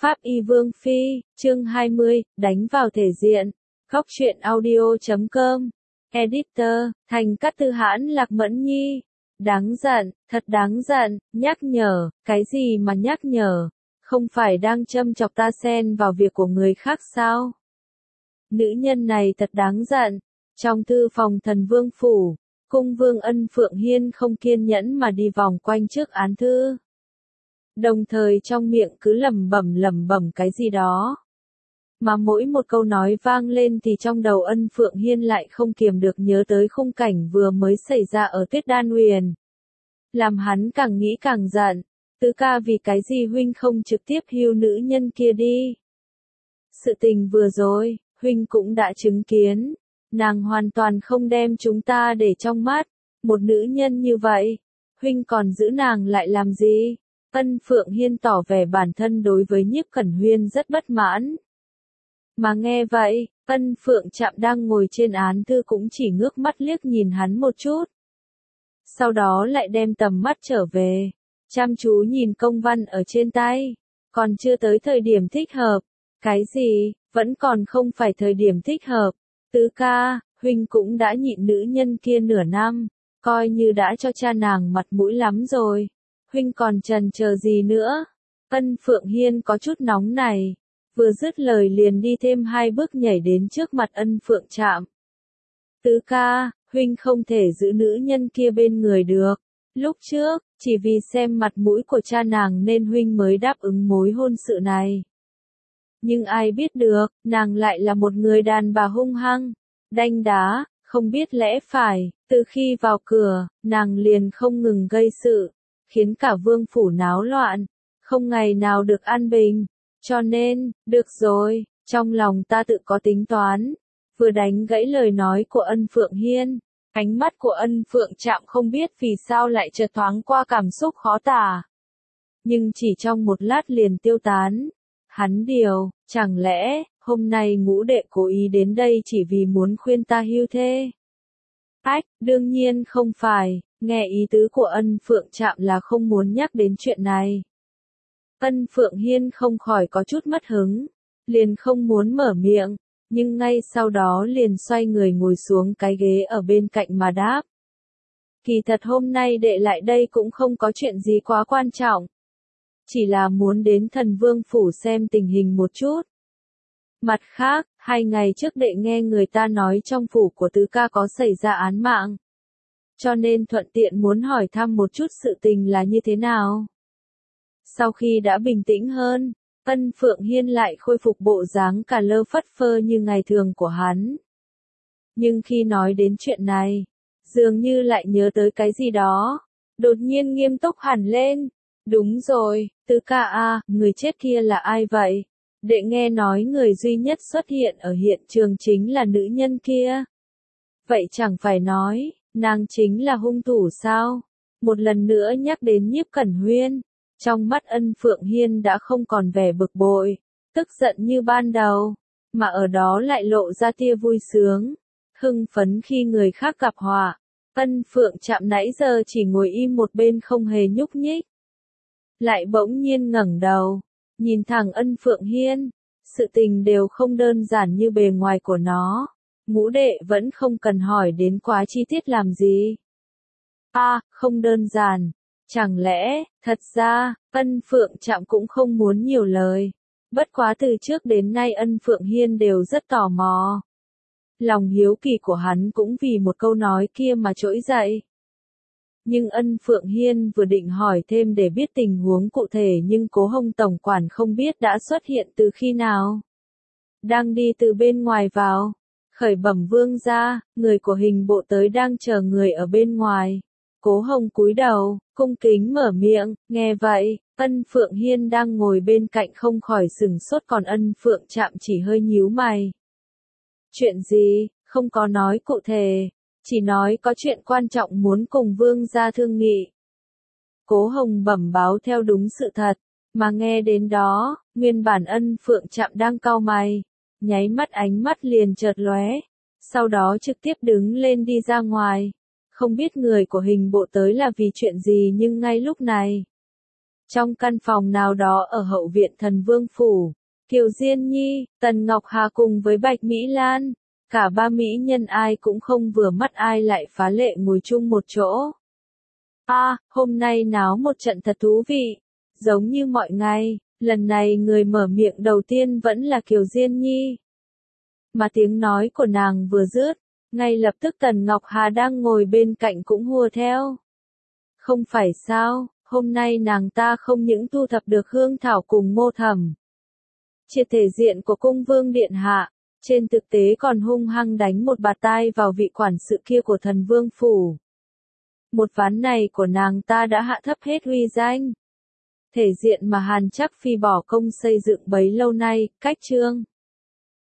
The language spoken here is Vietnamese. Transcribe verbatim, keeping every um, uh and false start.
Pháp Y Vương Phi, chương hai mươi, đánh vào thể diện. Góc truyện audio chấm com. Editor, Thành Cát Tư Hãn Lạc Mẫn Nhi. Đáng giận, thật đáng giận, nhắc nhở, cái gì mà nhắc nhở? Không phải đang châm chọc ta xen vào việc của người khác sao? Nữ nhân này thật đáng giận. Trong thư phòng Thần Vương Phủ, cung vương Ân Phượng Hiên không kiên nhẫn mà đi vòng quanh trước án thư. Đồng thời trong miệng cứ lẩm bẩm lẩm bẩm cái gì đó. Mà mỗi một câu nói vang lên thì trong đầu Ân Phượng Hiên lại không kiềm được nhớ tới khung cảnh vừa mới xảy ra ở Tuyết Đan Huyền. Làm hắn càng nghĩ càng giận. Tứ ca, vì cái gì huynh không trực tiếp hưu nữ nhân kia đi? Sự tình vừa rồi, huynh cũng đã chứng kiến. Nàng hoàn toàn không đem chúng ta để trong mắt. Một nữ nhân như vậy, huynh còn giữ nàng lại làm gì? Ân Phượng Hiên tỏ vẻ bản thân đối với Nhiếp Cẩn Huyên rất bất mãn. Mà nghe vậy, Ân Phượng Trạm đang ngồi trên án thư cũng chỉ ngước mắt liếc nhìn hắn một chút. Sau đó lại đem tầm mắt trở về, chăm chú nhìn công văn ở trên tay. Còn chưa tới thời điểm thích hợp. Cái gì, vẫn còn không phải thời điểm thích hợp. Tứ ca, huynh cũng đã nhịn nữ nhân kia nửa năm, coi như đã cho cha nàng mặt mũi lắm rồi. Huynh còn chần chờ gì nữa? Ân Phượng Hiên có chút nóng này. Vừa dứt lời liền đi thêm hai bước nhảy đến trước mặt Ân Phượng Trạm. Tứ ca, huynh không thể giữ nữ nhân kia bên người được. Lúc trước, chỉ vì xem mặt mũi của cha nàng nên huynh mới đáp ứng mối hôn sự này. Nhưng ai biết được, nàng lại là một người đàn bà hung hăng, đanh đá, không biết lẽ phải. Từ khi vào cửa, nàng liền không ngừng gây sự, khiến cả vương phủ náo loạn, không ngày nào được an bình. Cho nên, được rồi, trong lòng ta tự có tính toán. Vừa đánh gãy lời nói của Ân Phượng Hiên, ánh mắt của Ân Phượng Trạm không biết vì sao lại chợt thoáng qua cảm xúc khó tả. Nhưng chỉ trong một lát liền tiêu tán. Hắn điều, chẳng lẽ, hôm nay ngũ đệ cố ý đến đây chỉ vì muốn khuyên ta hưu thê? Ách, đương nhiên không phải, nghe ý tứ của Ân Phượng Trạm là không muốn nhắc đến chuyện này. Ân Phượng Hiên không khỏi có chút mất hứng, liền không muốn mở miệng, nhưng ngay sau đó liền xoay người ngồi xuống cái ghế ở bên cạnh mà đáp. Kỳ thật hôm nay đệ lại đây cũng không có chuyện gì quá quan trọng. Chỉ là muốn đến Thần Vương Phủ xem tình hình một chút. Mặt khác, hai ngày trước đệ nghe người ta nói trong phủ của tứ ca có xảy ra án mạng. Cho nên thuận tiện muốn hỏi thăm một chút sự tình là như thế nào. Sau khi đã bình tĩnh hơn, Ân Phượng Hiên lại khôi phục bộ dáng cà lơ phất phơ như ngày thường của hắn. Nhưng khi nói đến chuyện này, dường như lại nhớ tới cái gì đó, đột nhiên nghiêm túc hẳn lên. Đúng rồi, tứ ca a, người chết kia là ai vậy? Đệ nghe nói người duy nhất xuất hiện ở hiện trường chính là nữ nhân kia. Vậy chẳng phải nói, nàng chính là hung thủ sao? Một lần nữa nhắc đến Nhiếp Cẩn Huyên, trong mắt Ân Phượng Hiên đã không còn vẻ bực bội, tức giận như ban đầu, mà ở đó lại lộ ra tia vui sướng, hưng phấn khi người khác gặp họa. Ân Phượng Trạm nãy giờ chỉ ngồi im một bên không hề nhúc nhích, lại bỗng nhiên ngẩng đầu, nhìn thẳng Ân Phượng Hiên. Sự tình đều không đơn giản như bề ngoài của nó. Ngũ đệ vẫn không cần hỏi đến quá chi tiết làm gì. A, à, không đơn giản. Chẳng lẽ, thật ra, Ân Phượng Trạm cũng không muốn nhiều lời. Bất quá từ trước đến nay Ân Phượng Hiên đều rất tò mò. Lòng hiếu kỳ của hắn cũng vì một câu nói kia mà trỗi dậy. Nhưng Ân Phượng Hiên vừa định hỏi thêm để biết tình huống cụ thể nhưng Cố Hồng tổng quản không biết đã xuất hiện từ khi nào. Đang đi từ bên ngoài vào, khởi bẩm vương gia, người của hình bộ tới đang chờ người ở bên ngoài. Cố Hồng cúi đầu, cung kính mở miệng, nghe vậy, Ân Phượng Hiên đang ngồi bên cạnh không khỏi sửng sốt, còn Ân Phượng Trạm chỉ hơi nhíu mày. Chuyện gì, không có nói cụ thể. Chỉ nói có chuyện quan trọng muốn cùng vương gia thương nghị. Cố Hồng bẩm báo theo đúng sự thật, mà nghe đến đó, nguyên bản Ân Phượng Trạm đang cau mày, nháy mắt ánh mắt liền chợt lóe, sau đó trực tiếp đứng lên đi ra ngoài. Không biết người của hình bộ tới là vì chuyện gì nhưng ngay lúc này, Trong căn phòng nào đó ở hậu viện Thần Vương Phủ, Kiều Diên Nhi, Tần Ngọc Hà cùng với Bạch Mỹ Lan, cả ba mỹ nhân ai cũng không vừa mắt ai lại phá lệ ngồi chung một chỗ. À, hôm nay náo một trận thật thú vị, giống như mọi ngày, lần này người mở miệng đầu tiên vẫn là Kiều Diên Nhi. Mà tiếng nói của nàng vừa dứt, ngay lập tức Tần Ngọc Hà đang ngồi bên cạnh cũng hùa theo. Không phải sao, hôm nay nàng ta không những thu thập được Hương Thảo cùng Ngô Thẩm, triệt thể diện của cung vương điện hạ, trên thực tế còn hung hăng đánh một bạt tai vào vị quản sự kia của Thần Vương Phủ. Một ván này của nàng ta đã hạ thấp hết uy danh. Thể diện mà Hàn Trác Phi bỏ công xây dựng bấy lâu nay, cách trương.